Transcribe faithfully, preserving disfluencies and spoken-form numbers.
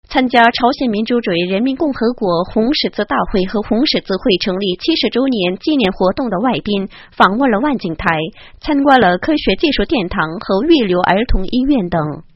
参加朝鲜民主主义人民共和国红十字大会和红十字会成立七十周年纪念活动的外宾访问了万景台，参观了科学技术殿堂和预留儿童医院等。